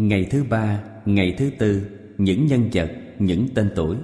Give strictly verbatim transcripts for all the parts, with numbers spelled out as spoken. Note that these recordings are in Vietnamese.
Ngày thứ ba, ngày thứ tư, những nhân vật, những tên tuổi.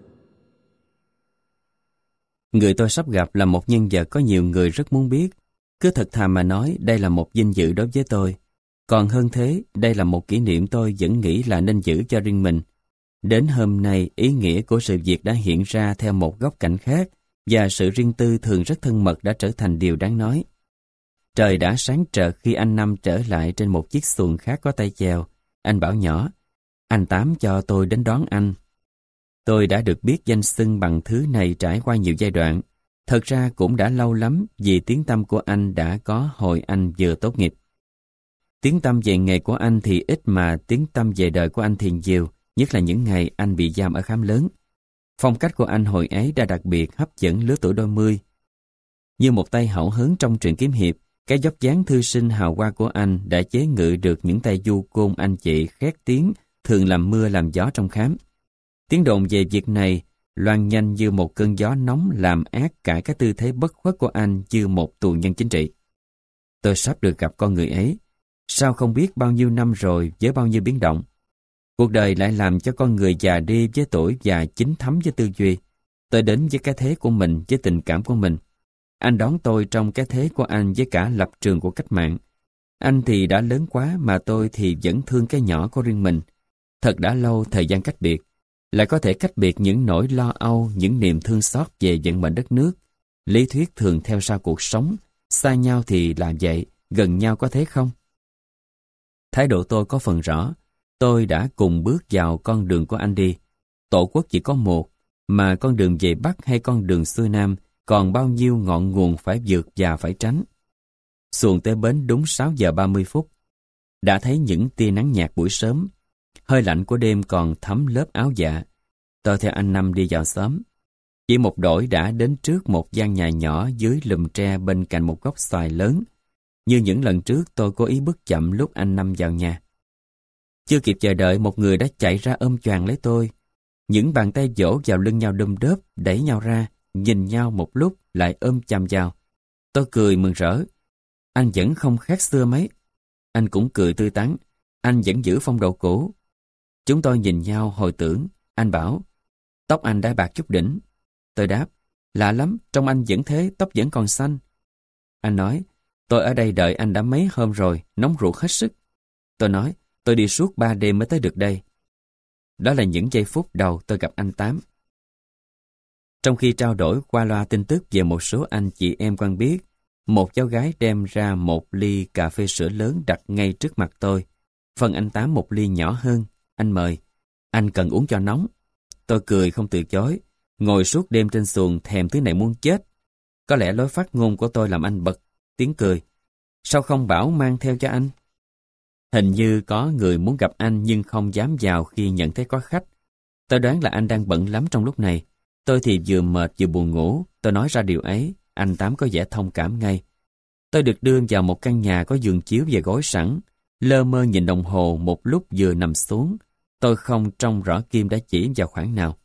Người tôi sắp gặp là một nhân vật có nhiều người rất muốn biết. Cứ thật thà mà nói, đây là một vinh dự đối với tôi. Còn hơn thế, đây là một kỷ niệm tôi vẫn nghĩ là nên giữ cho riêng mình. Đến hôm nay, ý nghĩa của sự việc đã hiện ra theo một góc cạnh khác, và sự riêng tư thường rất thân mật đã trở thành điều đáng nói. Trời đã sáng trợt khi anh Năm trở lại trên một chiếc xuồng khác có tay chèo. Anh bảo nhỏ, anh Tám cho tôi đến đón anh. Tôi đã được biết danh xưng bằng thứ này trải qua nhiều giai đoạn. Thật ra cũng đã lâu lắm vì tiếng tăm của anh đã có hồi anh vừa tốt nghiệp. Tiếng tăm về nghề của anh thì ít mà tiếng tăm về đời của anh thì nhiều, nhất là những ngày anh bị giam ở Khám Lớn. Phong cách của anh hồi ấy đã đặc biệt hấp dẫn lứa tuổi đôi mươi. Như một tay hậu hứng trong truyện kiếm hiệp, cái vóc dáng thư sinh hào hoa của anh đã chế ngự được những tay du côn anh chị khét tiếng thường làm mưa làm gió trong Khám. Tiếng đồn về việc này loan nhanh như một cơn gió nóng làm ác cả cái tư thế bất khuất của anh như một tù nhân chính trị. Tôi sắp được gặp con người ấy. Sao không biết bao nhiêu năm rồi với bao nhiêu biến động. Cuộc đời lại làm cho con người già đi với tuổi và chín thấm với tư duy. Tôi đến với cái thế của mình, với tình cảm của mình. Anh đón tôi trong cái thế của anh với cả lập trường của cách mạng. Anh thì đã lớn quá mà tôi thì vẫn thương cái nhỏ của riêng mình. Thật đã lâu thời gian cách biệt. Lại có thể cách biệt những nỗi lo âu, những niềm thương xót về vận mệnh đất nước. Lý thuyết thường theo sau cuộc sống. Xa nhau thì là vậy, gần nhau có thế không? Thái độ tôi có phần rõ. Tôi đã cùng bước vào con đường của anh đi. Tổ quốc chỉ có một, mà con đường về Bắc hay con đường xuôi Nam còn bao nhiêu ngọn nguồn phải vượt và phải tránh. Xuồng tới bến đúng sáu giờ ba mươi phút. Đã thấy những tia nắng nhạt buổi sớm. Hơi lạnh của đêm còn thấm lớp áo dạ. Tôi theo anh Năm đi vào xóm. Chỉ một đổi đã đến trước một gian nhà nhỏ dưới lùm tre bên cạnh một gốc xoài lớn. Như những lần trước tôi cố ý bước chậm lúc anh Năm vào nhà. Chưa kịp chờ đợi một người đã chạy ra ôm choàng lấy tôi. Những bàn tay vỗ vào lưng nhau đơm đớp, đẩy nhau ra, nhìn nhau một lúc lại ôm chầm vào. Tôi cười mừng rỡ. Anh vẫn không khác xưa mấy. Anh cũng cười tươi tắn. Anh vẫn giữ phong độ cũ. Chúng tôi nhìn nhau hồi tưởng. Anh bảo, tóc anh đã bạc chút đỉnh. Tôi đáp, lạ lắm, trông anh vẫn thế, tóc vẫn còn xanh. Anh nói, tôi ở đây đợi anh đã mấy hôm rồi, nóng ruột hết sức. Tôi nói, tôi đi suốt ba đêm mới tới được đây. Đó là những giây phút đầu tôi gặp anh Tám. Trong khi trao đổi qua loa tin tức về một số anh chị em quen biết, một cháu gái đem ra một ly cà phê sữa lớn đặt ngay trước mặt tôi. Phần anh Tám một ly nhỏ hơn. Anh mời. Anh cần uống cho nóng. Tôi cười không từ chối. Ngồi suốt đêm trên xuồng thèm thứ này muốn chết. Có lẽ lối phát ngôn của tôi làm anh bật tiếng cười. Sao không bảo mang theo cho anh? Hình như có người muốn gặp anh nhưng không dám vào khi nhận thấy có khách. Tôi đoán là anh đang bận lắm trong lúc này. Tôi thì vừa mệt vừa buồn ngủ. Tôi nói ra điều ấy, anh Tám có vẻ thông cảm ngay. Tôi được đưa vào một căn nhà có giường chiếu và gối sẵn. Lơ mơ nhìn đồng hồ một lúc vừa nằm xuống. Tôi không trông rõ Kim đã chỉ vào khoảng nào.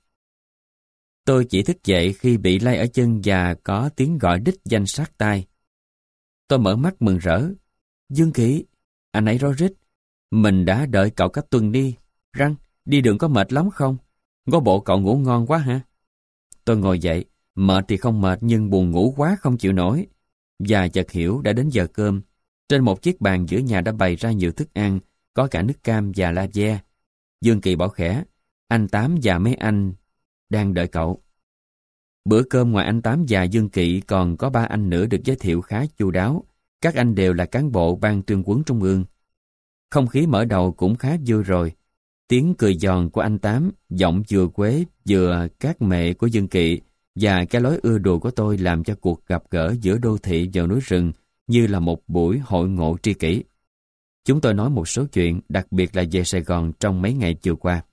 Tôi chỉ thức dậy khi bị lay ở chân và có tiếng gọi đích danh sát tai. Tôi mở mắt mừng rỡ. Dương Kỵ, anh ấy rối rít. Mình đã đợi cậu cả tuần đi. Răng, đi đường có mệt lắm không? Có bộ cậu ngủ ngon quá hả? Tôi ngồi dậy, mệt thì không mệt nhưng buồn ngủ quá không chịu nổi. Và chợt hiểu đã đến giờ cơm. Trên một chiếc bàn giữa nhà đã bày ra nhiều thức ăn, có cả nước cam và la ve. Dương Kỳ bảo khẽ, anh Tám và mấy anh đang đợi cậu. Bữa cơm ngoài anh Tám và Dương Kỵ còn có ba anh nữa được giới thiệu khá chu đáo. Các anh đều là cán bộ ban tuyên huấn trung ương. Không khí mở đầu cũng khá vui rồi. Tiếng cười giòn của anh Tám, giọng vừa quế vừa cát mệ của Dương Kỵ và cái lối ưa đùa của tôi làm cho cuộc gặp gỡ giữa đô thị vào núi rừng như là một buổi hội ngộ tri kỷ. Chúng tôi nói một số chuyện, đặc biệt là về Sài Gòn trong mấy ngày vừa qua.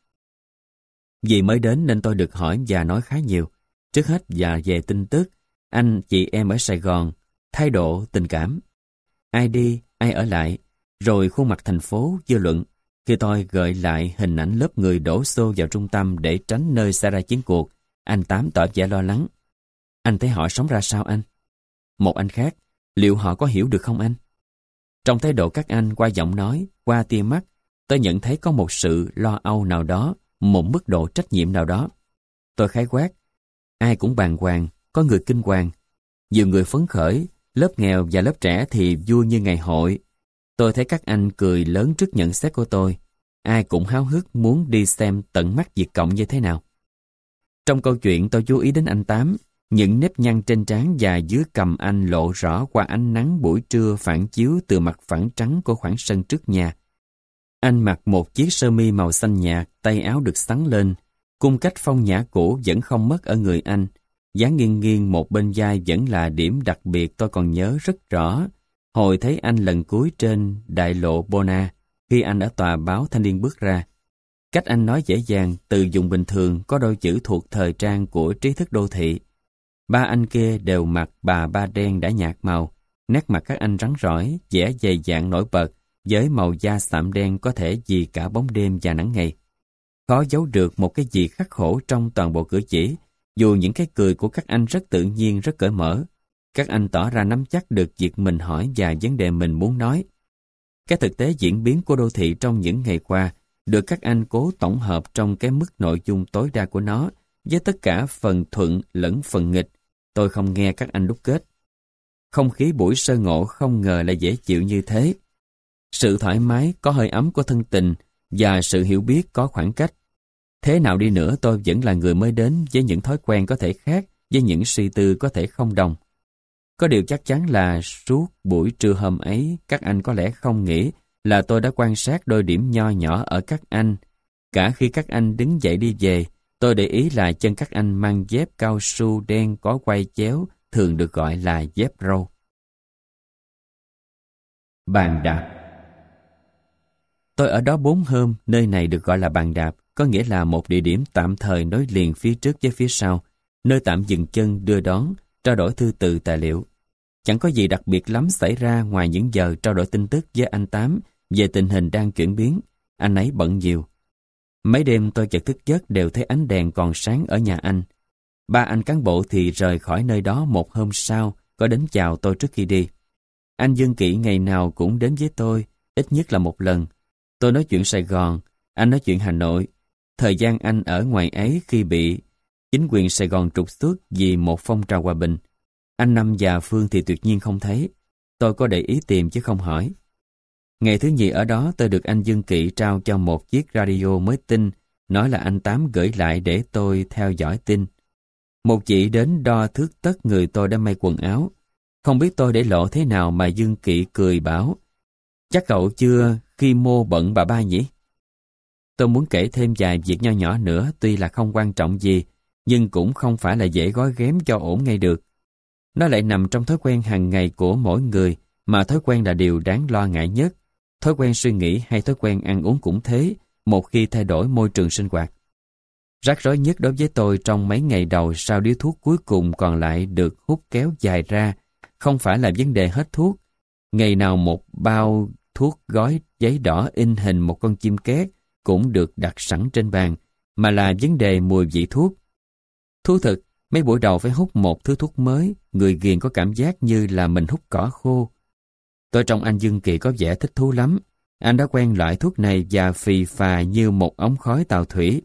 Vì mới đến nên tôi được hỏi và nói khá nhiều. Trước hết và về tin tức, anh chị em ở Sài Gòn, thái độ, tình cảm. Ai đi, ai ở lại, rồi khuôn mặt thành phố, dư luận. Khi tôi gợi lại hình ảnh lớp người đổ xô vào trung tâm để tránh nơi xảy ra chiến cuộc, anh Tám tỏ vẻ lo lắng. Anh thấy họ sống ra sao anh? Một anh khác, liệu họ có hiểu được không anh? Trong thái độ các anh, qua giọng nói, qua tia mắt, tôi nhận thấy có một sự lo âu nào đó, một mức độ trách nhiệm nào đó. Tôi khái quát, ai cũng bàng hoàng, có người kinh hoàng. Nhiều người phấn khởi, lớp nghèo và lớp trẻ thì vui như ngày hội. Tôi thấy các anh cười lớn trước nhận xét của tôi. Ai cũng háo hức muốn đi xem tận mắt Việt Cộng như thế nào. Trong câu chuyện tôi chú ý đến anh Tám, những nếp nhăn trên trán và dưới cằm anh lộ rõ qua ánh nắng buổi trưa phản chiếu từ mặt phẳng trắng của khoảng sân trước nhà. Anh mặc một chiếc sơ mi màu xanh nhạt, tay áo được xắn lên, cung cách phong nhã cũ vẫn không mất ở người anh. Dáng nghiêng nghiêng một bên vai vẫn là điểm đặc biệt tôi còn nhớ rất rõ. Hồi thấy anh lần cuối trên đại lộ Bona, khi anh ở tòa báo Thanh niên bước ra. Cách anh nói dễ dàng, từ dùng bình thường, có đôi chữ thuộc thời trang của trí thức đô thị. Ba anh kia đều mặc bà ba đen đã nhạt màu, nét mặt các anh rắn rỏi, vẻ dày dạn nổi bật, với màu da sạm đen có thể vì cả bóng đêm và nắng ngày. Khó giấu được một cái gì khắc khổ trong toàn bộ cử chỉ, dù những cái cười của các anh rất tự nhiên, rất cởi mở. Các anh tỏ ra nắm chắc được việc mình hỏi và vấn đề mình muốn nói. Cái thực tế diễn biến của đô thị trong những ngày qua được các anh cố tổng hợp trong cái mức nội dung tối đa của nó, với tất cả phần thuận lẫn phần nghịch. Tôi không nghe các anh đúc kết. Không khí buổi sơ ngộ không ngờ lại dễ chịu như thế. Sự thoải mái có hơi ấm của thân tình và sự hiểu biết có khoảng cách. Thế nào đi nữa tôi vẫn là người mới đến với những thói quen có thể khác, với những suy tư có thể không đồng. Có điều chắc chắn là suốt buổi trưa hôm ấy, các anh có lẽ không nghĩ là tôi đã quan sát đôi điểm nho nhỏ ở các anh. Cả khi các anh đứng dậy đi về, tôi để ý là chân các anh mang dép cao su đen có quai chéo, thường được gọi là dép râu. Bàn đạp. Tôi ở đó bốn hôm, nơi này được gọi là bàn đạp, có nghĩa là một địa điểm tạm thời nối liền phía trước với phía sau, nơi tạm dừng chân đưa đón, trao đổi thư từ tài liệu. Chẳng có gì đặc biệt lắm xảy ra ngoài những giờ trao đổi tin tức với anh Tám về tình hình đang chuyển biến. Anh ấy bận nhiều. Mấy đêm tôi chợt thức giấc đều thấy ánh đèn còn sáng ở nhà anh. Ba anh cán bộ thì rời khỏi nơi đó một hôm sau, có đến chào tôi trước khi đi. Anh Dương Kỵ ngày nào cũng đến với tôi, ít nhất là một lần. Tôi nói chuyện Sài Gòn, anh nói chuyện Hà Nội. Thời gian anh ở ngoài ấy khi bị chính quyền Sài Gòn trục xuất vì một phong trào hòa bình. Anh Năm và Phương thì tuyệt nhiên không thấy. Tôi có để ý tìm chứ không hỏi. Ngày thứ nhì ở đó tôi được anh Dương Kỵ trao cho một chiếc radio mới tinh, nói là anh Tám gửi lại để tôi theo dõi tin. Một chị đến đo thước tất người tôi đã may quần áo. Không biết tôi để lộ thế nào mà Dương Kỵ cười bảo, chắc cậu chưa khi mô bận bà ba nhỉ? Tôi muốn kể thêm vài việc nho nhỏ nữa, tuy là không quan trọng gì, nhưng cũng không phải là dễ gói ghém cho ổn ngay được. Nó lại nằm trong thói quen hàng ngày của mỗi người, mà thói quen là điều đáng lo ngại nhất. Thói quen suy nghĩ hay thói quen ăn uống cũng thế, một khi thay đổi môi trường sinh hoạt. Rắc rối nhất đối với tôi trong mấy ngày đầu sau điếu thuốc cuối cùng còn lại được hút kéo dài ra, không phải là vấn đề hết thuốc. Ngày nào một bao thuốc gói giấy đỏ in hình một con chim két cũng được đặt sẵn trên bàn, mà là vấn đề mùi vị thuốc. Thú thực, mấy buổi đầu phải hút một thứ thuốc mới, người ghiền có cảm giác như là mình hút cỏ khô. Tôi trông anh Dương Kỵ có vẻ thích thú lắm. Anh đã quen loại thuốc này và phì phà như một ống khói tàu thủy.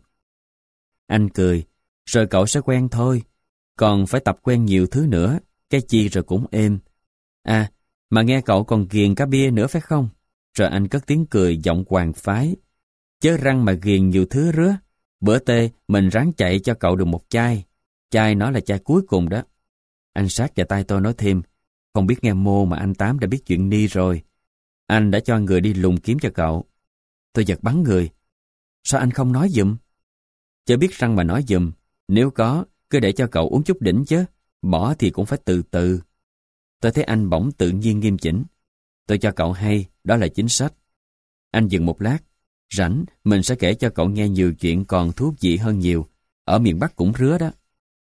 Anh cười, rồi cậu sẽ quen thôi. Còn phải tập quen nhiều thứ nữa, cái chi rồi cũng êm. À, mà nghe cậu còn ghiền cả bia nữa phải không? Rồi anh cất tiếng cười giọng hoàng phái. Chớ răng mà ghiền nhiều thứ rứa. Bữa tê mình ráng chạy cho cậu được một chai. Chai nó là chai cuối cùng đó. Anh sát vào tay tôi nói thêm, không biết nghe mô mà anh Tám đã biết chuyện Ni rồi. Anh đã cho người đi lùng kiếm cho cậu. Tôi giật bắn người. Sao anh không nói giùm? Chớ biết răng mà nói giùm. Nếu có, cứ để cho cậu uống chút đỉnh chứ. Bỏ thì cũng phải từ từ. Tôi thấy anh bỗng tự nhiên nghiêm chỉnh. Tôi cho cậu hay, đó là chính sách. Anh dừng một lát. Rảnh, mình sẽ kể cho cậu nghe nhiều chuyện còn thú vị hơn nhiều. Ở miền Bắc cũng rứa đó.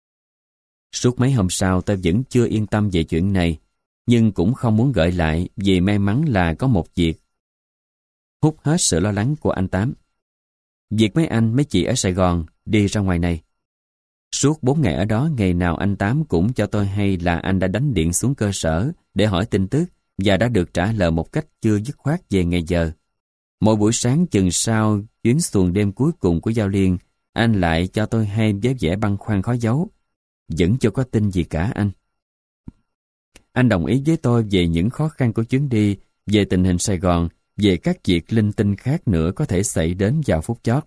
Suốt mấy hôm sau tôi vẫn chưa yên tâm về chuyện này, nhưng cũng không muốn gợi lại vì may mắn là có một việc hút hết sự lo lắng của anh Tám. Việc mấy anh, mấy chị ở Sài Gòn đi ra ngoài này. Suốt bốn ngày ở đó, ngày nào anh Tám cũng cho tôi hay là anh đã đánh điện xuống cơ sở để hỏi tin tức và đã được trả lời một cách chưa dứt khoát về ngày giờ. Mỗi buổi sáng chừng sau chuyến xuồng đêm cuối cùng của Giao Liên, anh lại cho tôi hay với vẻ băn khoăn khó giấu. Vẫn chưa có tin gì cả anh. Anh đồng ý với tôi về những khó khăn của chuyến đi, về tình hình Sài Gòn, về các việc linh tinh khác nữa có thể xảy đến vào phút chót.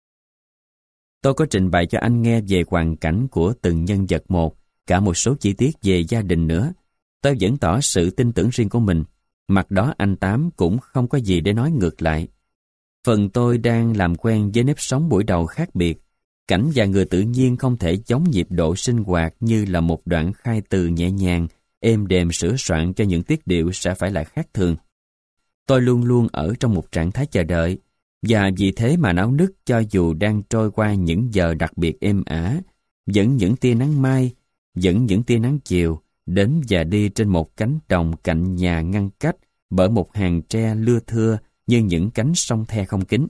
Tôi có trình bày cho anh nghe về hoàn cảnh của từng nhân vật một, cả một số chi tiết về gia đình nữa. Tôi vẫn tỏ sự tin tưởng riêng của mình. Mặt đó anh Tám cũng không có gì để nói ngược lại. Phần tôi đang làm quen với nếp sống buổi đầu khác biệt. Cảnh và người tự nhiên không thể giống nhịp độ sinh hoạt như là một đoạn khai từ nhẹ nhàng, êm đềm sửa soạn cho những tiết điệu sẽ phải là khác thường. Tôi luôn luôn ở trong một trạng thái chờ đợi, và vì thế mà náo nức cho dù đang trôi qua những giờ đặc biệt êm ả, vẫn những tia nắng mai, vẫn những tia nắng chiều, đến và đi trên một cánh đồng cạnh nhà ngăn cách bởi một hàng tre lưa thưa như những cánh sông The không kín.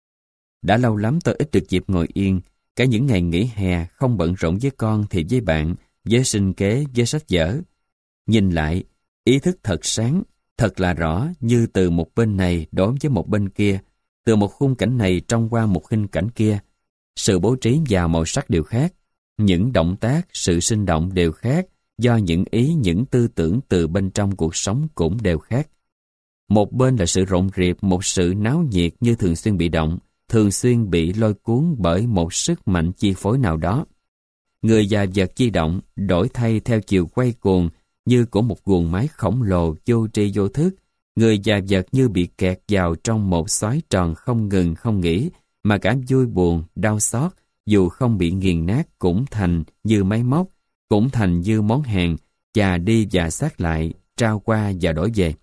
Đã lâu lắm tôi ít được dịp ngồi yên, cả những ngày nghỉ hè không bận rộn với con thì với bạn, với sinh kế, với sách vở. Nhìn lại, ý thức thật sáng, thật là rõ như từ một bên này đối với một bên kia, từ một khung cảnh này trông qua một khung cảnh kia. Sự bố trí và màu sắc đều khác, những động tác, sự sinh động đều khác, do những ý, những tư tưởng từ bên trong cuộc sống cũng đều khác. Một bên là sự rộn rịp, một sự náo nhiệt như thường xuyên bị động, thường xuyên bị lôi cuốn bởi một sức mạnh chi phối nào đó. Người và vật di động, đổi thay theo chiều quay cuồng như của một guồng máy khổng lồ vô tri vô thức. Người và vật như bị kẹt vào trong một xoáy tròn không ngừng không nghỉ, mà cả vui buồn, đau xót, dù không bị nghiền nát cũng thành như máy móc, cũng thành như món hàng, chà đi và sát lại, trao qua và đổi về.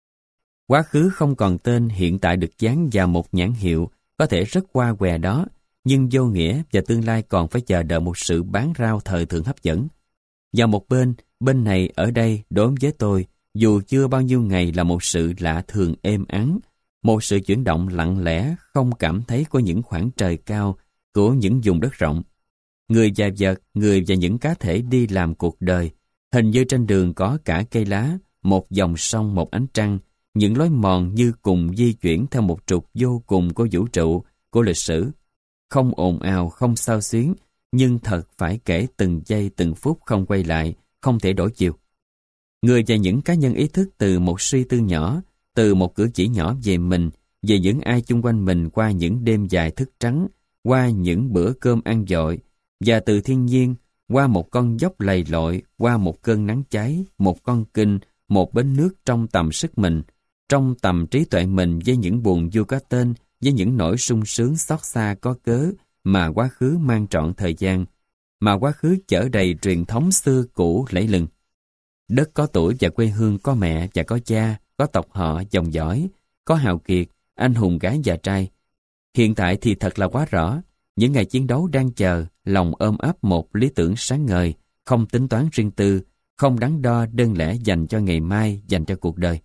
Quá khứ không còn tên, hiện tại được dán vào một nhãn hiệu, có thể rất qua què đó, nhưng vô nghĩa, và tương lai còn phải chờ đợi một sự bán rao thời thượng hấp dẫn. Và một bên, bên này ở đây đối với tôi, dù chưa bao nhiêu ngày là một sự lạ thường êm ắng, một sự chuyển động lặng lẽ, không cảm thấy của những khoảng trời cao, của những vùng đất rộng. Người và vật, người và những cá thể đi làm cuộc đời, hình như trên đường có cả cây lá, một dòng sông, một ánh trăng, những lối mòn như cùng di chuyển theo một trục vô cùng của vũ trụ, của lịch sử. Không ồn ào, không xao xuyến, nhưng thật phải kể từng giây từng phút không quay lại, không thể đổi chiều. Người và những cá nhân ý thức từ một suy tư nhỏ, từ một cử chỉ nhỏ về mình, về những ai chung quanh mình qua những đêm dài thức trắng, qua những bữa cơm ăn dội, và từ thiên nhiên, qua một con dốc lầy lội, qua một cơn nắng cháy, một con kênh, một bến nước trong tầm sức mình, trong tầm trí tuệ mình, với những buồn vui có tên, với những nỗi sung sướng xót xa có cớ, mà quá khứ mang trọn thời gian, mà quá khứ chở đầy truyền thống xưa cũ lẫy lừng. Đất có tuổi và quê hương có mẹ và có cha, có tộc họ, dòng dõi, có hào kiệt, anh hùng gái và trai. Hiện tại thì thật là quá rõ, những ngày chiến đấu đang chờ, lòng ôm ấp một lý tưởng sáng ngời, không tính toán riêng tư, không đắn đo đơn lẻ dành cho ngày mai, dành cho cuộc đời.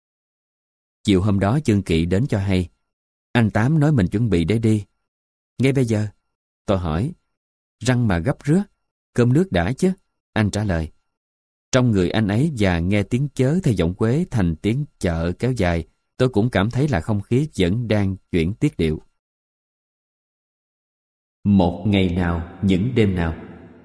Chiều hôm đó Dương Kỵ đến cho hay, anh Tám nói mình chuẩn bị để đi. Ngay bây giờ? Tôi hỏi. Răng mà gấp rứa, cơm nước đã chứ? Anh trả lời. Trong người anh ấy và nghe tiếng chớ theo giọng Quế thành tiếng chợ kéo dài, tôi cũng cảm thấy là không khí vẫn đang chuyển tiết điệu. Một ngày nào, những đêm nào.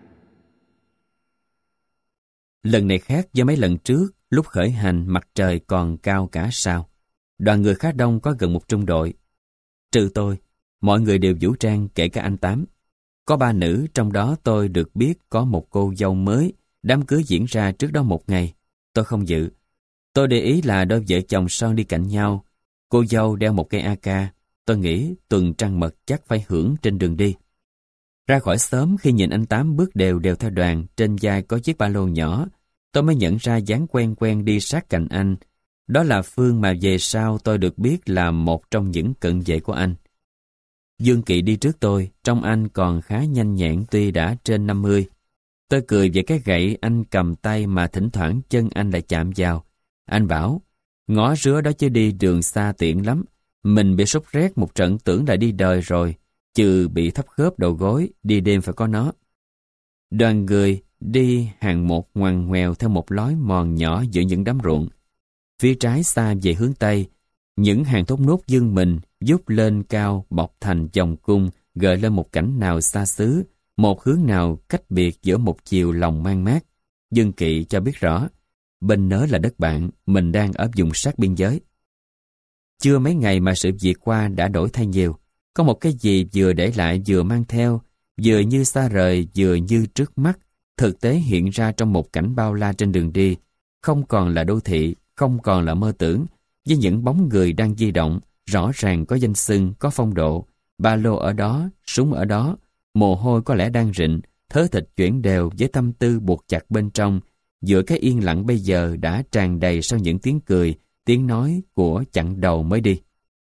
Lần này khác với mấy lần trước, lúc khởi hành mặt trời còn cao cả sao. Đoàn người khá đông, có gần một trung đội. Trừ tôi, mọi người đều vũ trang, kể cả anh Tám. Có ba nữ, trong đó tôi được biết có một cô dâu mới, đám cưới diễn ra trước đó một ngày. Tôi không dự. Tôi để ý là đôi vợ chồng son đi cạnh nhau. Cô dâu đeo một cây a ca. Tôi nghĩ tuần trăng mật chắc phải hưởng trên đường đi. Ra khỏi xóm, khi nhìn anh Tám bước đều đều theo đoàn, trên vai có chiếc ba lô nhỏ, tôi mới nhận ra dáng quen quen đi sát cạnh anh. Đó là Phương mà về sau tôi được biết là một trong những cận vệ của anh. Dương Kỵ đi trước tôi, trông anh còn khá nhanh nhẹn tuy đã trên năm mươi. Tôi cười về cái gậy anh cầm tay mà thỉnh thoảng chân anh lại chạm vào. Anh bảo, ngó rứa đó chứ đi đường xa tiện lắm. Mình bị sốt rét một trận tưởng là đi đời rồi, trừ bị thấp khớp đầu gối, đi đêm phải có nó. Đoàn người đi hàng một ngoằn ngoèo theo một lối mòn nhỏ giữa những đám ruộng. Phía trái xa về hướng Tây, Những hàng thốt nốt dương mình, dút lên cao bọc thành vòng cung, gợi lên một cảnh nào xa xứ, một hướng nào cách biệt giữa một chiều lòng mang mát. Dương Kỵ cho biết rõ, bên nớ là đất bạn, mình đang ở vùng sát biên giới. Chưa mấy ngày mà sự việc qua đã đổi thay nhiều. Có một cái gì vừa để lại vừa mang theo, vừa như xa rời vừa như trước mắt, thực tế hiện ra trong một cảnh bao la trên đường đi, không còn là đô thị, không còn là mơ tưởng, với những bóng người đang di động, rõ ràng có danh xưng, có phong độ, ba lô ở đó, súng ở đó, mồ hôi có lẽ đang rịn, thớ thịt chuyển đều với tâm tư buộc chặt bên trong, giữa cái yên lặng bây giờ đã tràn đầy sau những tiếng cười, tiếng nói của chặng đầu mới đi.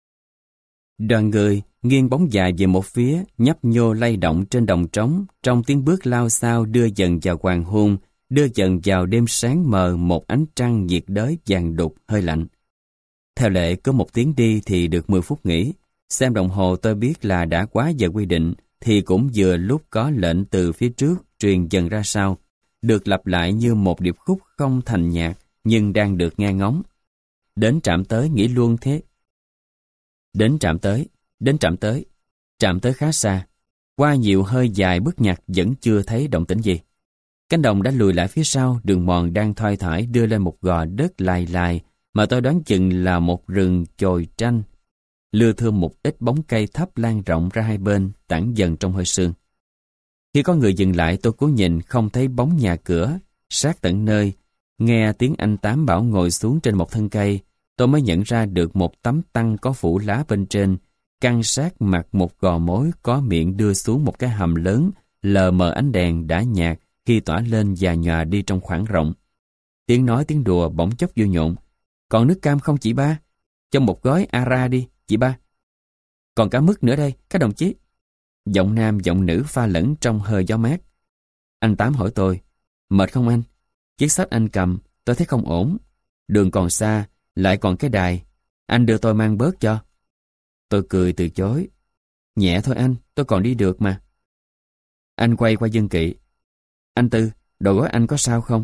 Đoàn người nghiêng bóng dài về một phía, nhấp nhô lay động trên đồng trống, trong tiếng bước lao xao đưa dần vào hoàng hôn, đưa dần vào đêm sáng mờ một ánh trăng nhiệt đới vàng đục hơi lạnh. Theo lệ có một tiếng đi thì được mười phút nghỉ. Xem đồng hồ tôi biết là đã quá giờ quy định, thì cũng vừa lúc có lệnh từ phía trước truyền dần ra sau, được lặp lại như một điệp khúc không thành nhạc nhưng đang được nghe ngóng. Đến trạm tới nghỉ luôn thế. Đến trạm tới, đến trạm tới, trạm tới khá xa. Qua nhiều hơi dài bước nhặt vẫn chưa thấy động tĩnh gì. Cánh đồng đã lùi lại phía sau, đường mòn đang thoai thoải đưa lên một gò đất lai lai mà tôi đoán chừng là một rừng chồi tranh. Lưa thưa một ít bóng cây thấp lan rộng ra hai bên, tản dần trong hơi sương. Khi có người dừng lại, tôi cố nhìn không thấy bóng nhà cửa, sát tận nơi. Nghe tiếng anh Tám bảo ngồi xuống trên một thân cây, tôi mới nhận ra được một tấm tăng có phủ lá bên trên, căn sát mặt một gò mối có miệng đưa xuống một cái hầm lớn, lờ mờ ánh đèn đã nhạt khi tỏa lên và nhòa đi trong khoảng rộng. Tiếng nói tiếng đùa bỗng chốc vui nhộn. Còn nước cam không chị ba? Cho một gói ara đi, chị ba. Còn cả mứt nữa đây, các đồng chí. Giọng nam giọng nữ pha lẫn trong hơi gió mát. Anh Tám hỏi tôi, mệt không anh? Chiếc sách anh cầm, tôi thấy không ổn. Đường còn xa, lại còn cái đài. Anh đưa tôi mang bớt cho. Tôi cười từ chối. Nhẹ thôi anh, tôi còn đi được mà. Anh quay qua Dương Kỵ. Anh Tư, đồ gói anh có sao không?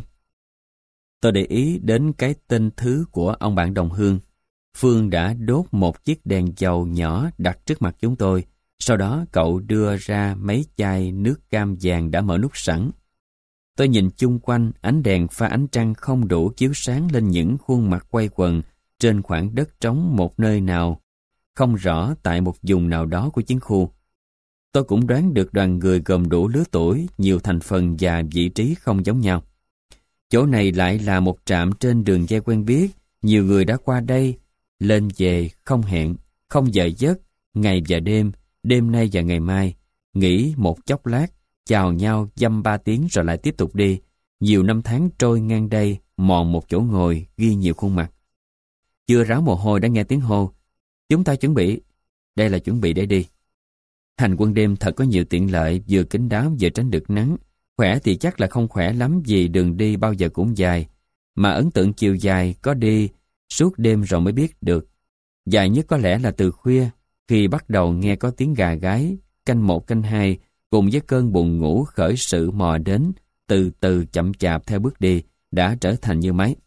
Tôi để ý đến cái tên thứ của ông bạn đồng hương. Phương đã đốt một chiếc đèn dầu nhỏ đặt trước mặt chúng tôi. Sau đó cậu đưa ra mấy chai nước cam vàng đã mở nút sẵn. Tôi nhìn chung quanh, ánh đèn pha ánh trăng không đủ chiếu sáng lên những khuôn mặt quay quần trên khoảng đất trống một nơi nào, không rõ tại một vùng nào đó của chiến khu. Tôi cũng đoán được đoàn người gồm đủ lứa tuổi, nhiều thành phần và vị trí không giống nhau. Chỗ này lại là một trạm trên đường dây quen biết, nhiều người đã qua đây, lên về không hẹn, không giờ giấc, ngày và đêm, đêm nay và ngày mai, nghỉ một chốc lát, chào nhau dăm ba tiếng rồi lại tiếp tục đi. Nhiều năm tháng trôi ngang đây, mòn một chỗ ngồi, ghi nhiều khuôn mặt. Chưa ráo mồ hôi đã nghe tiếng hô. Chúng ta chuẩn bị. Đây là chuẩn bị để đi. Hành quân đêm thật có nhiều tiện lợi, vừa kín đáo vừa tránh được nắng. Khỏe thì chắc là không khỏe lắm vì đường đi bao giờ cũng dài. Mà ấn tượng chiều dài có đi suốt đêm rồi mới biết được. Dài nhất có lẽ là từ khuya, khi bắt đầu nghe có tiếng gà gáy, canh một canh hai, cùng với cơn buồn ngủ khởi sự mò đến, từ từ chậm chạp theo bước đi, đã trở thành như máy.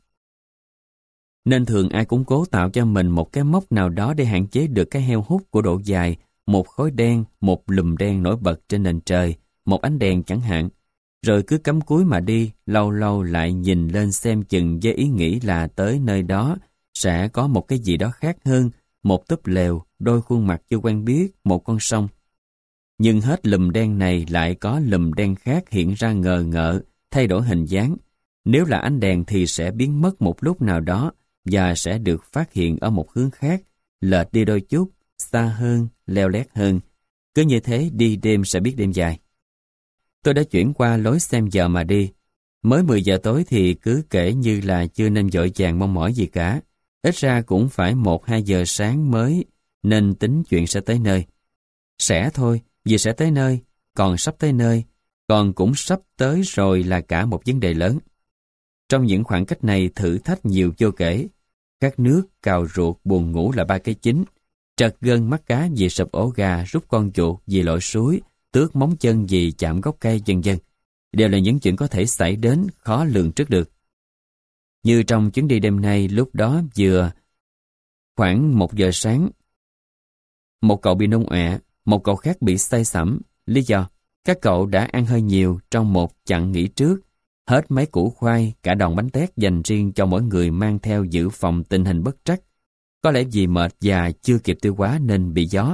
Nên thường ai cũng cố tạo cho mình một cái mốc nào đó để hạn chế được cái heo hút của độ dài, một khối đen, một lùm đen nổi bật trên nền trời, một ánh đèn chẳng hạn. Rồi cứ cắm cúi mà đi, lâu lâu lại nhìn lên xem chừng với ý nghĩ là tới nơi đó sẽ có một cái gì đó khác hơn, một túp lều, đôi khuôn mặt chưa quen biết, một con sông. Nhưng hết lùm đen này lại có lùm đen khác hiện ra ngờ ngợ, thay đổi hình dáng. Nếu là ánh đèn thì sẽ biến mất một lúc nào đó và sẽ được phát hiện ở một hướng khác, lệch đi đôi chút, xa hơn, leo lét hơn. Cứ như thế đi đêm sẽ biết đêm dài. Tôi đã chuyển qua lối xem giờ mà đi. Mới mười giờ tối thì cứ kể như là chưa nên vội vàng mong mỏi gì cả. Ít ra cũng phải một hai giờ sáng mới nên tính chuyện sẽ tới nơi. Sẽ thôi, vì sẽ tới nơi, còn sắp tới nơi, còn cũng sắp tới rồi là cả một vấn đề lớn. Trong những khoảng cách này thử thách nhiều vô kể. Khát nước, cào ruột, buồn ngủ là ba cái chính. Trật gân mắt cá vì sụp ổ gà, rút con chuột vì lội suối, tước móng chân vì chạm gốc cây, vân vân, đều là những chuyện có thể xảy đến, khó lường trước được. Như trong chuyến đi đêm nay, lúc đó vừa Khoảng một giờ sáng, một cậu bị nôn ọe, một cậu khác bị say sẩm. Lý do, các cậu đã ăn hơi nhiều trong một chặng nghỉ trước, hết mấy củ khoai, cả đòn bánh tét dành riêng cho mỗi người mang theo dự phòng tình hình bất trắc. Có lẽ vì mệt và chưa kịp tiêu hóa nên bị gió.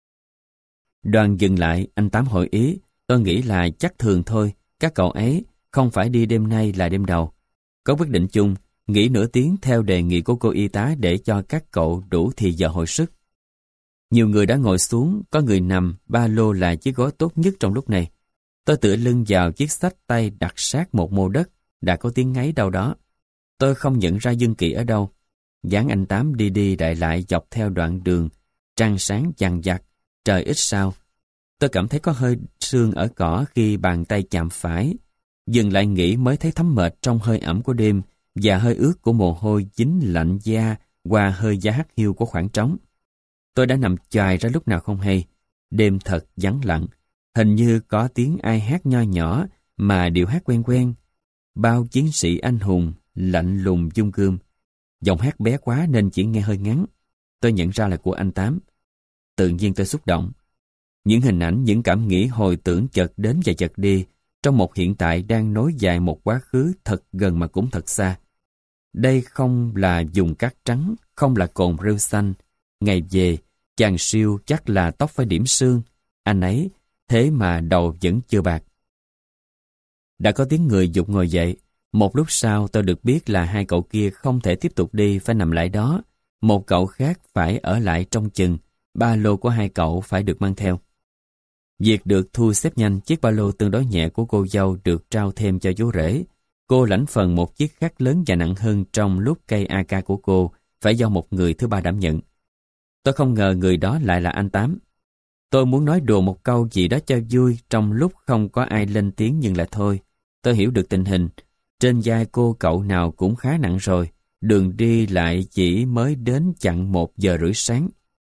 Đoàn dừng lại, anh Tám hội ý. Tôi nghĩ là chắc thường thôi, các cậu ấy không phải đi đêm nay là đêm đầu. Có quyết định chung, nghỉ nửa tiếng theo đề nghị của cô y tá để cho các cậu đủ thì giờ hồi sức. Nhiều người đã ngồi xuống, có người nằm, ba lô là chiếc gối tốt nhất trong lúc này. Tôi tựa lưng vào chiếc xách tay đặt sát một mô đất, đã có tiếng ngáy đâu đó. Tôi không nhận ra Dương Kỵ ở đâu. Dáng anh Tám đi đi lại lại dọc theo đoạn đường, trăng sáng dằng dặc, trời ít sao. Tôi cảm thấy có hơi sương ở cỏ khi bàn tay chạm phải. Dừng lại nghỉ mới thấy thấm mệt trong hơi ẩm của đêm và hơi ướt của mồ hôi dính lạnh da qua hơi da hắt hiu của khoảng trống. Tôi đã nằm choài ra lúc nào không hay. Đêm thật vắng lặng. Hình như có tiếng ai hát nho nhỏ mà điệu hát quen quen. Bao chiến sĩ anh hùng, lạnh lùng dung gươm. Giọng hát bé quá nên chỉ nghe hơi ngắn. Tôi nhận ra là của anh Tám. Tự nhiên tôi xúc động. Những hình ảnh, những cảm nghĩ hồi tưởng chợt đến và chợt đi, trong một hiện tại đang nối dài một quá khứ thật gần mà cũng thật xa. Đây không là vùng cát trắng, không là cồn rêu xanh. Ngày về, chàng siêu chắc là tóc phải điểm sương. Anh ấy, thế mà đầu vẫn chưa bạc. Đã có tiếng người giục ngồi dậy. Một lúc sau tôi được biết là hai cậu kia không thể tiếp tục đi, phải nằm lại đó. Một cậu khác phải ở lại trong chừng. Ba lô của hai cậu phải được mang theo. Việc được thu xếp nhanh, chiếc ba lô tương đối nhẹ của cô dâu được trao thêm cho chú rể. Cô lãnh phần một chiếc khác lớn và nặng hơn trong lúc cây a ca của cô phải do một người thứ ba đảm nhận. Tôi không ngờ người đó lại là anh Tám. Tôi muốn nói đùa một câu gì đó cho vui trong lúc không có ai lên tiếng nhưng lại thôi. Tôi hiểu được tình hình. Trên vai cô cậu nào cũng khá nặng rồi. Đường đi lại chỉ mới đến chặng một giờ rưỡi sáng.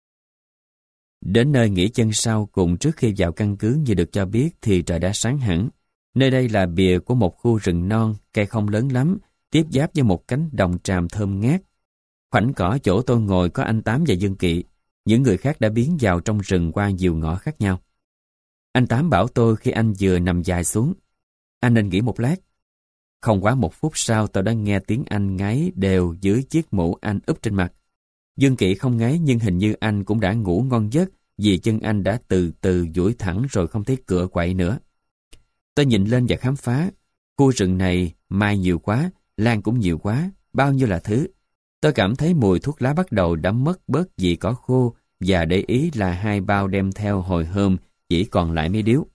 Đến nơi nghỉ chân sau cùng trước khi vào căn cứ như được cho biết thì trời đã sáng hẳn. Nơi đây là bìa của một khu rừng non, cây không lớn lắm, tiếp giáp với một cánh đồng tràm thơm ngát. Khoảnh cỏ chỗ tôi ngồi có anh Tám và Dương Kỵ. Những người khác đã biến vào trong rừng qua nhiều ngõ khác nhau. Anh Tám bảo tôi khi anh vừa nằm dài xuống, anh nên nghỉ một lát. Không quá một phút sau tôi đã nghe tiếng anh ngáy đều dưới chiếc mũ anh úp trên mặt. Dương Kỵ không ngáy nhưng hình như anh cũng đã ngủ ngon giấc vì chân anh đã từ từ duỗi thẳng rồi không thấy cựa quậy nữa. Tôi nhìn lên và khám phá. Khu rừng này mai nhiều quá, lan cũng nhiều quá, bao nhiêu là thứ. Tôi cảm thấy mùi thuốc lá bắt đầu đã mất bớt vì cỏ khô và để ý là hai bao đem theo hồi hôm chỉ còn lại mấy điếu.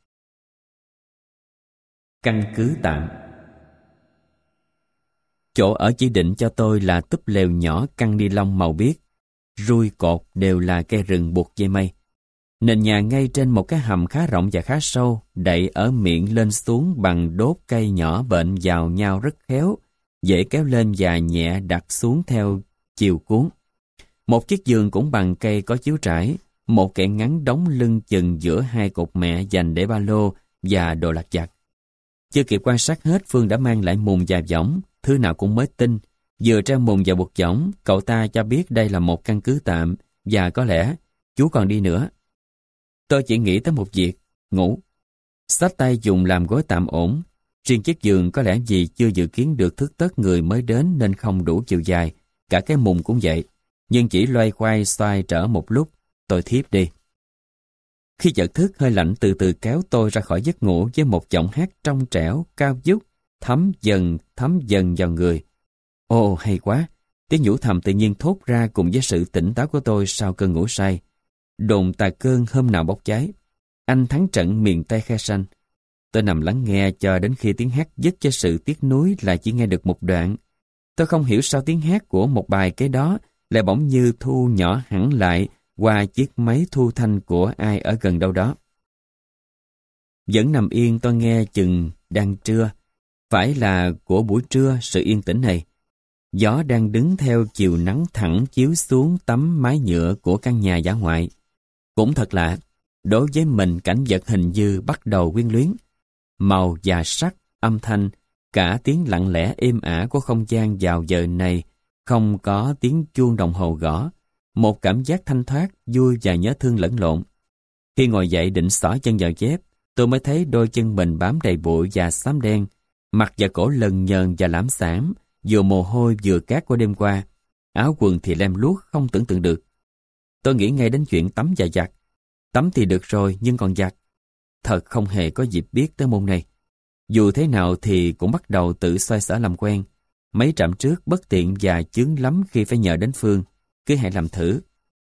Căn cứ tạm. Chỗ ở chỉ định cho tôi là túp lều nhỏ căng ni lông màu biếc. Rui cột đều là cây rừng buộc dây mây. Nền nhà ngay trên một cái hầm khá rộng và khá sâu, đậy ở miệng lên xuống bằng đốt cây nhỏ bệnh vào nhau rất khéo, dễ kéo lên và nhẹ đặt xuống theo chiều cuốn. Một chiếc giường cũng bằng cây có chiếu trải, một kệ ngắn đóng lưng chừng giữa hai cột mẹ dành để ba lô và đồ lặt vặt. Chưa kịp quan sát hết, Phương đã mang lại mùng và võng, thứ nào cũng mới tinh. Vừa treo mùng và buộc võng, cậu ta cho biết đây là một căn cứ tạm và có lẽ chú còn đi nữa. Tôi chỉ nghĩ tới một việc, ngủ. Xách tay dùng làm gối tạm ổn. Riêng chiếc giường có lẽ vì chưa dự kiến được thức tất người mới đến nên không đủ chiều dài. Cả cái mùng cũng vậy. Nhưng chỉ loay hoay xoay trở một lúc, tôi thiếp đi. Khi chợt thức, hơi lạnh từ từ kéo tôi ra khỏi giấc ngủ với một giọng hát trong trẻo, cao vút, thấm dần, thấm dần vào người. Ồ, hay quá! Tiếng nhủ thầm tự nhiên thốt ra cùng với sự tỉnh táo của tôi sau cơn ngủ say. Đồn tà cơn hôm nào bốc cháy. Anh thắng trận miền Tây Khe Sanh. Tôi nằm lắng nghe cho đến khi tiếng hát dứt cho sự tiếc nuối là chỉ nghe được một đoạn. Tôi không hiểu sao tiếng hát của một bài kế đó lại bỗng như thu nhỏ hẳn lại qua chiếc máy thu thanh của ai ở gần đâu đó. Vẫn nằm yên tôi nghe chừng đang trưa. Phải là của buổi trưa sự yên tĩnh này. Gió đang đứng theo chiều nắng thẳng chiếu xuống tấm mái nhựa của căn nhà dã ngoại. Cũng thật lạ, đối với mình cảnh vật hình như bắt đầu quyến luyến. Màu và sắc, âm thanh, cả tiếng lặng lẽ êm ả của không gian vào giờ này, không có tiếng chuông đồng hồ gõ. một cảm giác thanh thoát, vui và nhớ thương lẫn lộn. Khi ngồi dậy định xỏ chân vào dép, tôi mới thấy đôi chân mình bám đầy bụi và xám đen, mặt và cổ lần nhờn và lãm xảm, vừa mồ hôi vừa cát của đêm qua. Áo quần thì lem luốc không tưởng tượng được. Tôi nghĩ ngay đến chuyện tắm và giặt. Tắm thì được rồi nhưng còn giặt. Thật không hề có dịp biết tới môn này. Dù thế nào thì cũng bắt đầu tự xoay sở làm quen. Mấy trạm trước bất tiện và chướng lắm khi phải nhờ đến Phương. Cứ hãy làm thử.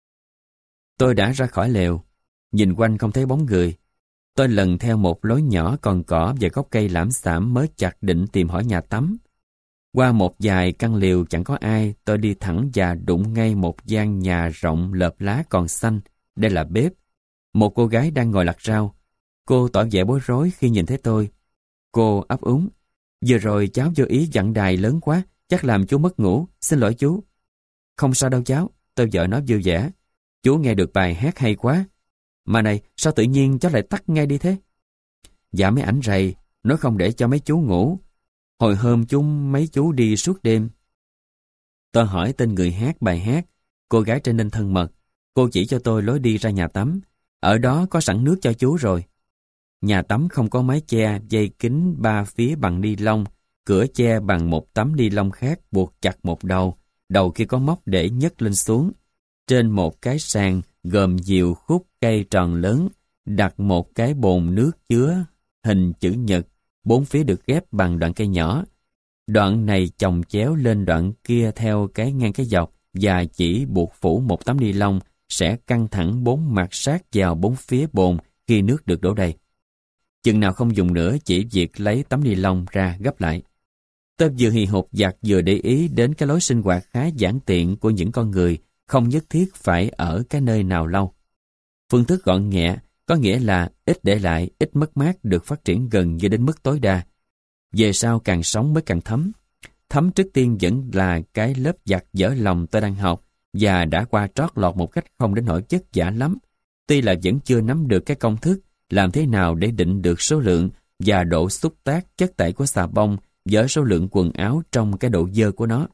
Tôi đã ra khỏi lều. Nhìn quanh không thấy bóng người. Tôi lần theo một lối nhỏ còn cỏ và gốc cây lãm xảm mới chặt định tìm hỏi nhà tắm. Qua một vài căn lều chẳng có ai, tôi đi thẳng và đụng ngay một gian nhà rộng lợp lá còn xanh. Đây là bếp. Một cô gái đang ngồi lặt rau. Cô tỏ vẻ bối rối khi nhìn thấy tôi. Cô ấp úng. Vừa rồi cháu vô ý dặn đài lớn quá, chắc làm chú mất ngủ, xin lỗi chú. Không sao đâu cháu, tôi vợ nói vui vẻ. Chú nghe được bài hát hay quá. Mà này, sao tự nhiên cháu lại tắt ngay đi thế? Dạ mấy ảnh rầy, nói không để cho mấy chú ngủ. Hồi hôm chú mấy chú đi suốt đêm. Tôi hỏi tên người hát bài hát. Cô gái trở nên thân mật. Cô chỉ cho tôi lối đi ra nhà tắm. Ở đó có sẵn nước cho chú rồi. Nhà tắm không có mái che, dây kính ba phía bằng ni lông, cửa che bằng một tấm ni lông khác buộc chặt một đầu, đầu kia có móc để nhấc lên xuống. Trên một cái sàn gồm nhiều khúc cây tròn lớn, đặt một cái bồn nước chứa hình chữ nhật, bốn phía được ghép bằng đoạn cây nhỏ. Đoạn này chồng chéo lên đoạn kia theo cái ngang cái dọc và chỉ buộc phủ một tấm ni lông sẽ căng thẳng bốn mặt sát vào bốn phía bồn khi nước được đổ đầy. Chừng nào không dùng nữa, chỉ việc lấy tấm ni lông ra gấp lại. Tôi vừa hì hục giặt vừa để ý đến cái lối sinh hoạt khá giản tiện của những con người, không nhất thiết phải ở cái nơi nào lâu. Phương thức gọn nhẹ, có nghĩa là ít để lại, ít mất mát được phát triển gần như đến mức tối đa. Về sau càng sống mới càng thấm. Thấm trước tiên vẫn là cái lớp giặt dở lòng tôi đang học và đã qua trót lọt một cách không đến nỗi vất vả lắm. Tuy là vẫn chưa nắm được cái công thức làm thế nào để định được số lượng và độ xúc tác chất tẩy của xà bông với số lượng quần áo trong cái độ dơ của nó.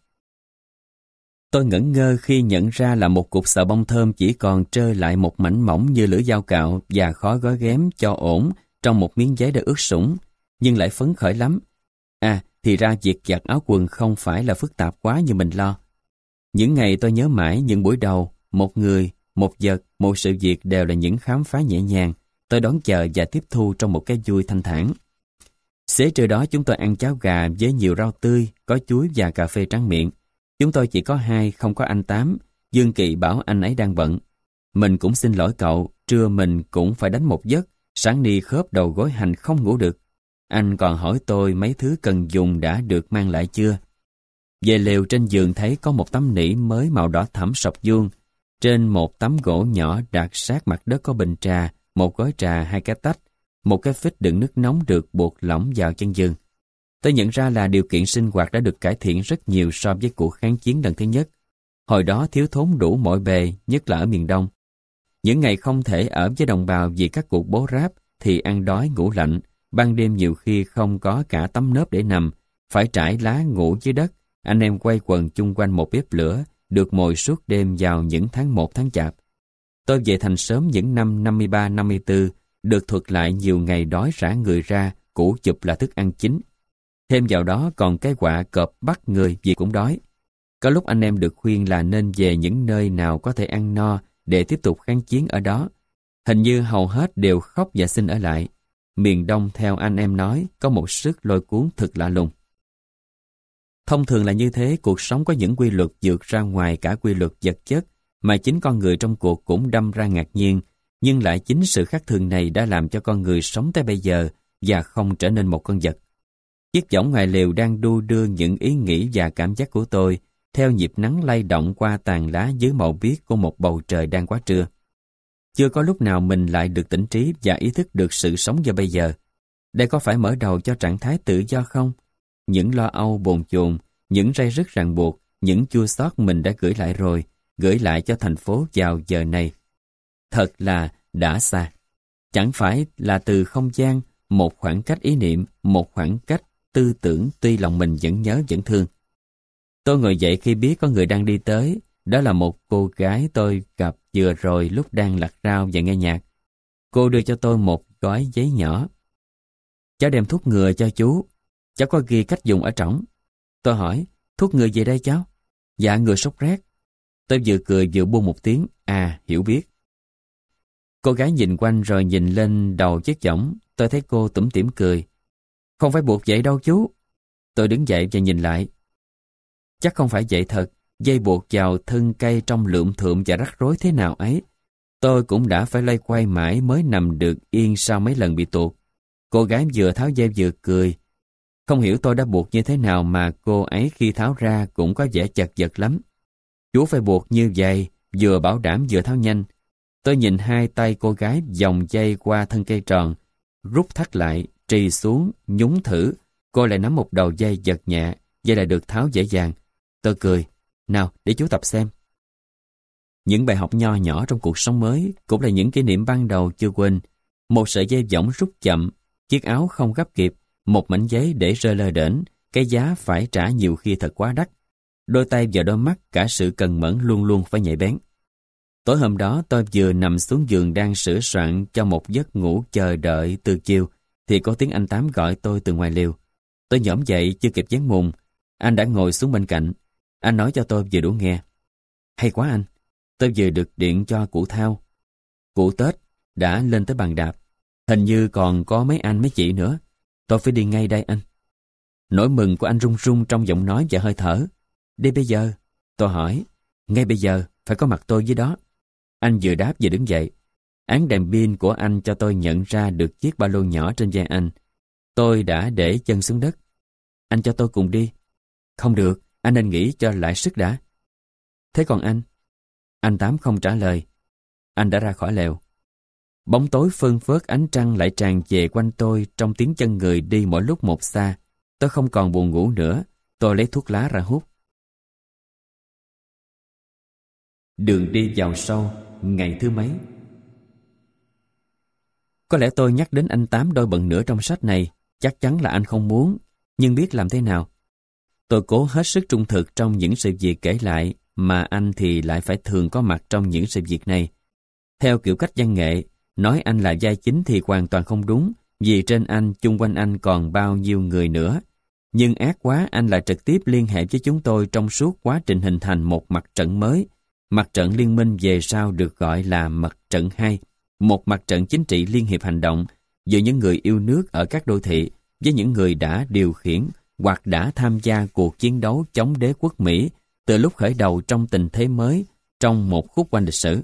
Tôi ngẩn ngơ khi nhận ra là một cục xà bông thơm chỉ còn trơ lại một mảnh mỏng như lưỡi dao cạo và khó gói ghém cho ổn trong một miếng giấy đã ướt sũng, nhưng lại phấn khởi lắm. À, thì ra việc giặt áo quần không phải là phức tạp quá như mình lo. Những ngày tôi nhớ mãi những buổi đầu, một người, một vật, một sự việc đều là những khám phá nhẹ nhàng. Tôi đón chờ và tiếp thu trong một cái vui thanh thản. Xế trưa đó chúng tôi ăn cháo gà với nhiều rau tươi, có chuối và cà phê tráng miệng. Chúng tôi chỉ có hai, không có anh Tám. Dương Kỳ bảo anh ấy đang bận. Mình cũng xin lỗi cậu, trưa mình cũng phải đánh một giấc, sáng ni khớp đầu gối hành không ngủ được. Anh còn hỏi tôi mấy thứ cần dùng đã được mang lại chưa. Về lều trên giường thấy có một tấm nỉ mới màu đỏ thẫm sọc vuông. Trên một tấm gỗ nhỏ đặt sát mặt đất có bình trà, một gói trà, hai cái tách, một cái phích đựng nước nóng được buộc lỏng vào chân giường. Tôi nhận ra là điều kiện sinh hoạt đã được cải thiện rất nhiều so với cuộc kháng chiến lần thứ nhất. Hồi đó thiếu thốn đủ mọi bề, nhất là ở miền Đông. Những ngày không thể ở với đồng bào vì các cuộc bố ráp thì ăn đói ngủ lạnh, ban đêm nhiều khi không có cả tấm nớp để nằm, phải trải lá ngủ dưới đất. Anh em quay quần chung quanh một bếp lửa, được mồi suốt đêm vào những tháng một tháng chạp. Tôi về thành sớm những năm năm mươi ba năm mươi tư, được thuật lại nhiều ngày đói rã người ra, củ chụp là thức ăn chính. Thêm vào đó còn cái quạ cọp bắt người vì cũng đói. Có lúc anh em được khuyên là nên về những nơi nào có thể ăn no để tiếp tục kháng chiến ở đó. Hình như hầu hết đều khóc và xin ở lại. Miền Đông theo anh em nói có một sức lôi cuốn thực lạ lùng. Thông thường là như thế, cuộc sống có những quy luật vượt ra ngoài cả quy luật vật chất mà chính con người trong cuộc cũng đâm ra ngạc nhiên, nhưng lại chính sự khác thường này đã làm cho con người sống tới bây giờ và không trở nên một con vật. Chiếc võng ngoài lều đang đu đưa những ý nghĩ và cảm giác của tôi theo nhịp nắng lay động qua tàn lá dưới màu biếc của một bầu trời đang quá trưa. Chưa có lúc nào mình lại được tỉnh trí và ý thức được sự sống do bây giờ. Đây có phải mở đầu cho trạng thái tự do không? Những lo âu bồn chồn, những ray rứt ràng buộc, những chua xót mình đã gửi lại rồi, gửi lại cho thành phố vào giờ này. Thật là đã xa. Chẳng phải là từ không gian, một khoảng cách ý niệm, một khoảng cách tư tưởng tuy lòng mình vẫn nhớ vẫn thương. Tôi ngồi dậy khi biết có người đang đi tới, Đó là một cô gái tôi gặp vừa rồi lúc đang lặt rau và nghe nhạc. Cô đưa cho tôi một gói giấy nhỏ. Cháu đem thuốc ngừa cho chú. Cháu có ghi cách dùng ở trỏng. Tôi hỏi, thuốc ngừa gì đây cháu? Dạ, ngừa sốt rét. Tôi vừa cười vừa buông một tiếng, à, hiểu biết. Cô gái nhìn quanh rồi nhìn lên đầu chiếc chõng. Tôi thấy cô tủm tỉm cười. Không phải buộc vậy đâu chú. Tôi đứng dậy và nhìn lại. Chắc không phải vậy thật. Dây buộc vào thân cây trông lượm thượm và rắc rối thế nào ấy. Tôi cũng đã phải loay quay mãi mới nằm được yên sau mấy lần bị tuột. Cô gái vừa tháo dây vừa cười. Không hiểu tôi đã buộc như thế nào mà cô ấy khi tháo ra cũng có vẻ chật vật lắm. Chú phải buộc như vậy, vừa bảo đảm vừa tháo nhanh. Tôi nhìn hai tay cô gái vòng dây qua thân cây tròn, rút thắt lại, trì xuống, nhúng thử. Cô lại nắm một đầu dây giật nhẹ, dây lại được tháo dễ dàng. Tôi cười. Nào, để chú tập xem. Những bài học nho nhỏ trong cuộc sống mới cũng là những kỷ niệm ban đầu chưa quên. Một sợi dây võng rút chậm, chiếc áo không gấp kịp, một mảnh giấy để rơi lơ đễnh, cái giá phải trả nhiều khi thật quá đắt. Đôi tay và đôi mắt, cả sự cần mẫn luôn luôn phải nhạy bén. Tối hôm đó tôi vừa nằm xuống giường đang sửa soạn cho một giấc ngủ chờ đợi từ chiều, thì có tiếng anh Tám gọi tôi từ ngoài liều. Tôi nhổm dậy chưa kịp dán mùng. Anh đã ngồi xuống bên cạnh. Anh nói cho tôi vừa đủ nghe. Hay quá anh, tôi vừa được điện cho cụ Thao. Cụ Tết đã lên tới bàn đạp. Hình như còn có mấy anh mấy chị nữa. Tôi phải đi ngay đây anh. Nỗi mừng của anh run run trong giọng nói và hơi thở. Đi bây giờ? Tôi hỏi. Ngay bây giờ, phải có mặt tôi dưới đó. Anh vừa đáp vừa đứng dậy. Áng đèn pin của anh cho tôi nhận ra được chiếc ba lô nhỏ trên vai anh. Tôi đã để chân xuống đất. Anh cho tôi cùng đi. Không được, anh nên nghỉ cho lại sức đã. Thế còn anh? Anh Tám không trả lời. Anh đã ra khỏi lều. Bóng tối phơn phớt ánh trăng lại tràn về quanh tôi trong tiếng chân người đi mỗi lúc một xa. Tôi không còn buồn ngủ nữa. Tôi lấy thuốc lá ra hút. Đường đi vào sâu, ngày thứ mấy? Có lẽ tôi nhắc đến anh Tám đôi bận nữa trong sách này. Chắc chắn là anh không muốn, nhưng biết làm thế nào. Tôi cố hết sức trung thực trong những sự việc kể lại, mà anh thì lại phải thường có mặt trong những sự việc này. Theo kiểu cách văn nghệ, nói anh là vai chính thì hoàn toàn không đúng, vì trên anh, chung quanh anh còn bao nhiêu người nữa. Nhưng ác quá, anh là trực tiếp liên hệ với chúng tôi trong suốt quá trình hình thành một mặt trận mới. Mặt trận liên minh về sau được gọi là mặt trận hai, một mặt trận chính trị liên hiệp hành động giữa những người yêu nước ở các đô thị với những người đã điều khiển hoặc đã tham gia cuộc chiến đấu chống đế quốc Mỹ từ lúc khởi đầu trong tình thế mới trong một khúc quanh lịch sử.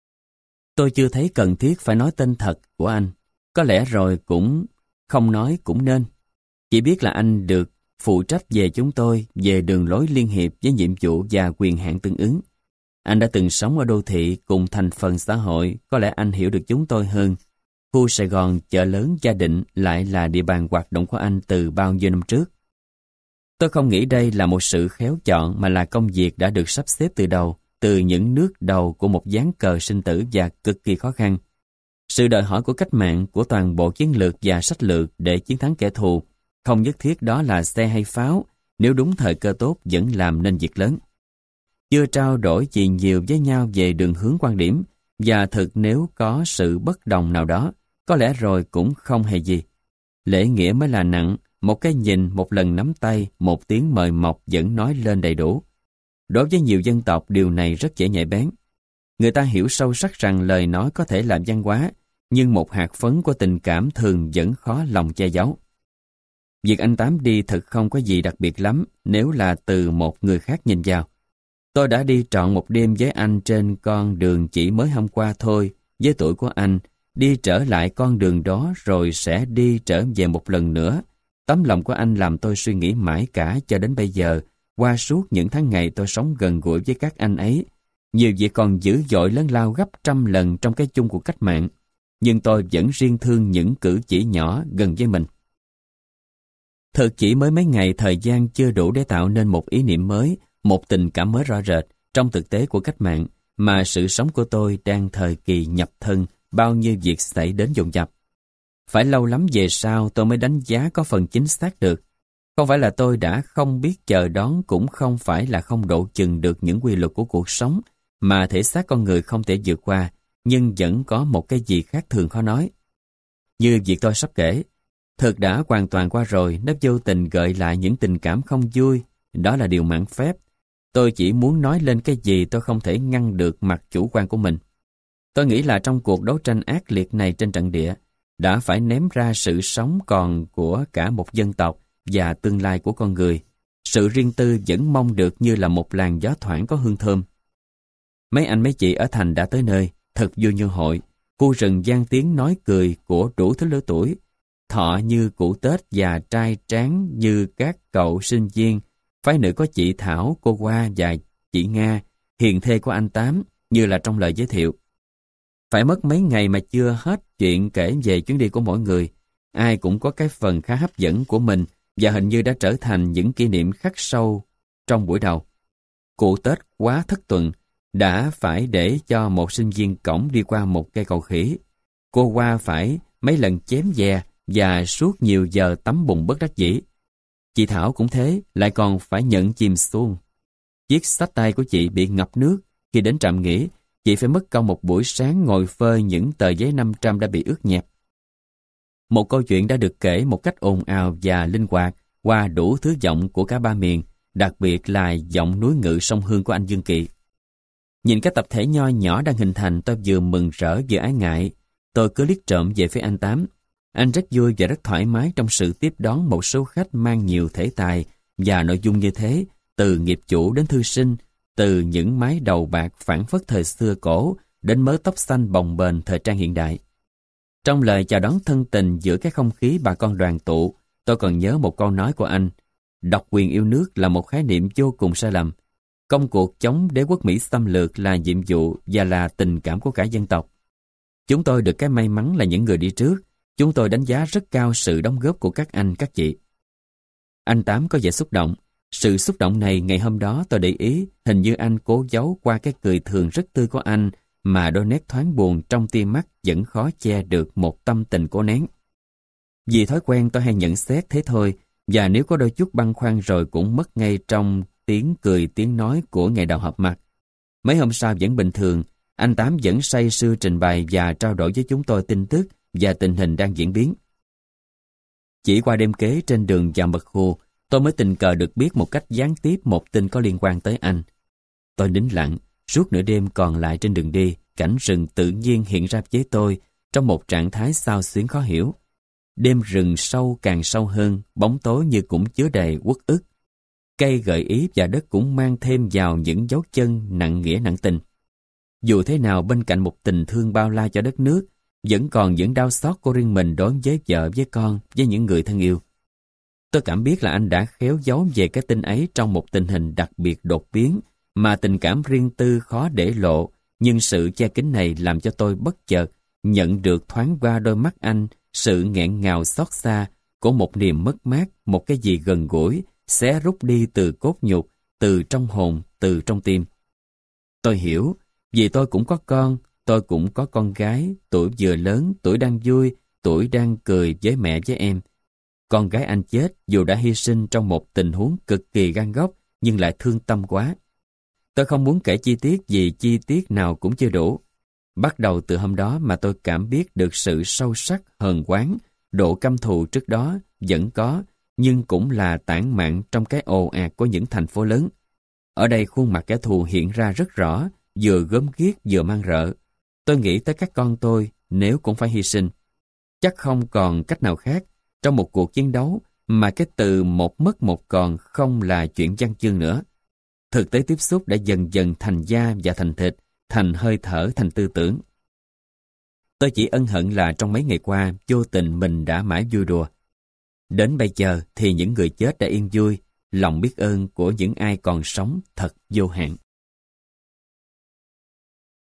Tôi chưa thấy cần thiết phải nói tên thật của anh. Có lẽ rồi cũng không nói cũng nên. Chỉ biết là anh được phụ trách về chúng tôi về đường lối liên hiệp với nhiệm vụ và quyền hạn tương ứng. Anh đã từng sống ở đô thị cùng thành phần xã hội, có lẽ anh hiểu được chúng tôi hơn. Khu Sài Gòn, chợ lớn, Gia Định lại là địa bàn hoạt động của anh từ bao nhiêu năm trước. Tôi không nghĩ đây là một sự khéo chọn mà là công việc đã được sắp xếp từ đầu, từ những nước đầu của một ván cờ sinh tử và cực kỳ khó khăn. Sự đòi hỏi của cách mạng, của toàn bộ chiến lược và sách lược để chiến thắng kẻ thù, không nhất thiết đó là xe hay pháo, nếu đúng thời cơ tốt vẫn làm nên việc lớn. Chưa trao đổi gì nhiều với nhau về đường hướng quan điểm, và thực nếu có sự bất đồng nào đó, có lẽ rồi cũng không hề gì. Lễ nghĩa mới là nặng, một cái nhìn, một lần nắm tay, một tiếng mời mọc vẫn nói lên đầy đủ. Đối với nhiều dân tộc, điều này rất dễ nhạy bén. Người ta hiểu sâu sắc rằng lời nói có thể làm văn hóa, nhưng một hạt phấn của tình cảm thường vẫn khó lòng che giấu. Việc anh Tám đi thật không có gì đặc biệt lắm nếu là từ một người khác nhìn vào. Tôi đã đi trọn một đêm với anh trên con đường chỉ mới hôm qua thôi, với tuổi của anh, đi trở lại con đường đó rồi sẽ đi trở về một lần nữa. Tấm lòng của anh làm tôi suy nghĩ mãi cả cho đến bây giờ, qua suốt những tháng ngày tôi sống gần gũi với các anh ấy. Nhiều việc còn dữ dội lớn lao gấp trăm lần trong cái chung của cách mạng, nhưng tôi vẫn riêng thương những cử chỉ nhỏ gần với mình. Thật chỉ mới mấy ngày thời gian chưa đủ để tạo nên một ý niệm mới, một tình cảm mới rõ rệt trong thực tế của cách mạng, mà sự sống của tôi đang thời kỳ nhập thân, bao nhiêu việc xảy đến dồn dập. Phải lâu lắm về sau tôi mới đánh giá có phần chính xác được. Không phải là tôi đã không biết chờ đón, cũng không phải là không độ chừng được những quy luật của cuộc sống mà thể xác con người không thể vượt qua, nhưng vẫn có một cái gì khác thường khó nói. Như việc tôi sắp kể, thực đã hoàn toàn qua rồi, nó vô tình gợi lại những tình cảm không vui, đó là điều mạn phép. Tôi chỉ muốn nói lên cái gì tôi không thể ngăn được mặt chủ quan của mình. Tôi nghĩ là trong cuộc đấu tranh ác liệt này trên trận địa, đã phải ném ra sự sống còn của cả một dân tộc và tương lai của con người. Sự riêng tư vẫn mong được như là một làn gió thoảng có hương thơm. Mấy anh mấy chị ở thành đã tới nơi, thật vui như hội. Khu rừng vang tiếng nói cười của đủ thứ lứa tuổi. Thọ như cụ Tết và trai tráng như các cậu sinh viên. Phái nữ có chị Thảo, cô Hoa và chị Nga, hiền thê của anh Tám, như là trong lời giới thiệu. Phải mất mấy ngày mà chưa hết chuyện kể về chuyến đi của mỗi người. Ai cũng có cái phần khá hấp dẫn của mình và hình như đã trở thành những kỷ niệm khắc sâu trong buổi đầu. Cụ Tết quá thất tuần, đã phải để cho một sinh viên cõng đi qua một cây cầu khỉ. Cô Hoa phải mấy lần chém dè và suốt nhiều giờ tắm bùn bất đắc dĩ. Chị Thảo cũng thế, lại còn phải nhận chìm xuông. Chiếc xách tay của chị bị ngập nước. Khi đến trạm nghỉ, chị phải mất công một buổi sáng ngồi phơi những tờ giấy năm trăm đã bị ướt nhẹp. Một câu chuyện đã được kể một cách ồn ào và linh hoạt qua đủ thứ giọng của cả ba miền, đặc biệt là giọng núi ngự sông Hương của anh Dương Kỵ. Nhìn cái tập thể nho nhỏ đang hình thành, tôi vừa mừng rỡ vừa ái ngại. Tôi cứ liếc trộm về phía anh Tám. Anh rất vui và rất thoải mái trong sự tiếp đón một số khách mang nhiều thể tài và nội dung như thế, từ nghiệp chủ đến thư sinh, từ những mái đầu bạc phảng phất thời xưa cổ đến mớ tóc xanh bồng bềnh thời trang hiện đại. Trong lời chào đón thân tình giữa cái không khí bà con đoàn tụ, tôi còn nhớ một câu nói của anh: độc quyền yêu nước là một khái niệm vô cùng sai lầm. Công cuộc chống đế quốc Mỹ xâm lược là nhiệm vụ và là tình cảm của cả dân tộc. Chúng tôi được cái may mắn là những người đi trước. Chúng tôi đánh giá rất cao sự đóng góp của các anh, các chị. Anh Tám có vẻ xúc động. Sự xúc động này ngày hôm đó tôi để ý, hình như anh cố giấu qua cái cười thường rất tươi của anh, mà đôi nét thoáng buồn trong tia mắt vẫn khó che được một tâm tình cố nén. Vì thói quen tôi hay nhận xét thế thôi, và nếu có đôi chút băn khoăn rồi cũng mất ngay trong tiếng cười tiếng nói của ngày đầu họp mặt. Mấy hôm sau vẫn bình thường, anh Tám vẫn say sưa trình bày và trao đổi với chúng tôi tin tức và tình hình đang diễn biến. Chỉ qua đêm kế trên đường vào mật khu, tôi mới tình cờ được biết một cách gián tiếp một tin có liên quan tới anh. Tôi nín lặng, suốt nửa đêm còn lại trên đường đi, cảnh rừng tự nhiên hiện ra với tôi trong một trạng thái xao xuyến khó hiểu. Đêm rừng sâu càng sâu hơn, bóng tối như cũng chứa đầy uất ức. Cây gợi ý và đất cũng mang thêm vào những dấu chân nặng nghĩa nặng tình. Dù thế nào, bên cạnh một tình thương bao la cho đất nước, vẫn còn những đau xót của riêng mình đối với vợ, với con, với những người thân yêu. Tôi cảm biết là anh đã khéo giấu về cái tin ấy trong một tình hình đặc biệt đột biến, mà tình cảm riêng tư khó để lộ, nhưng sự che kín này làm cho tôi bất chợt nhận được thoáng qua đôi mắt anh sự nghẹn ngào xót xa của một niềm mất mát, một cái gì gần gũi, xé rút đi từ cốt nhục, từ trong hồn, từ trong tim. Tôi hiểu, vì tôi cũng có con, tôi cũng có con gái, tuổi vừa lớn, tuổi đang vui, tuổi đang cười với mẹ với em. Con gái anh chết dù đã hy sinh trong một tình huống cực kỳ gan góc, nhưng lại thương tâm quá. Tôi không muốn kể chi tiết vì chi tiết nào cũng chưa đủ. Bắt đầu từ hôm đó mà tôi cảm biết được sự sâu sắc, hờn oán, độ căm thù trước đó vẫn có, nhưng cũng là tản mạn trong cái ồ ạt của những thành phố lớn. Ở đây khuôn mặt kẻ thù hiện ra rất rõ, vừa gớm ghiếc vừa mang rợ. Tôi nghĩ tới các con tôi, nếu cũng phải hy sinh. Chắc không còn cách nào khác trong một cuộc chiến đấu mà cái từ một mất một còn không là chuyện văn chương nữa. Thực tế tiếp xúc đã dần dần thành da và thành thịt, thành hơi thở, thành tư tưởng. Tôi chỉ ân hận là trong mấy ngày qua vô tình mình đã mãi vui đùa. Đến bây giờ thì những người chết đã yên vui, lòng biết ơn của những ai còn sống thật vô hạn.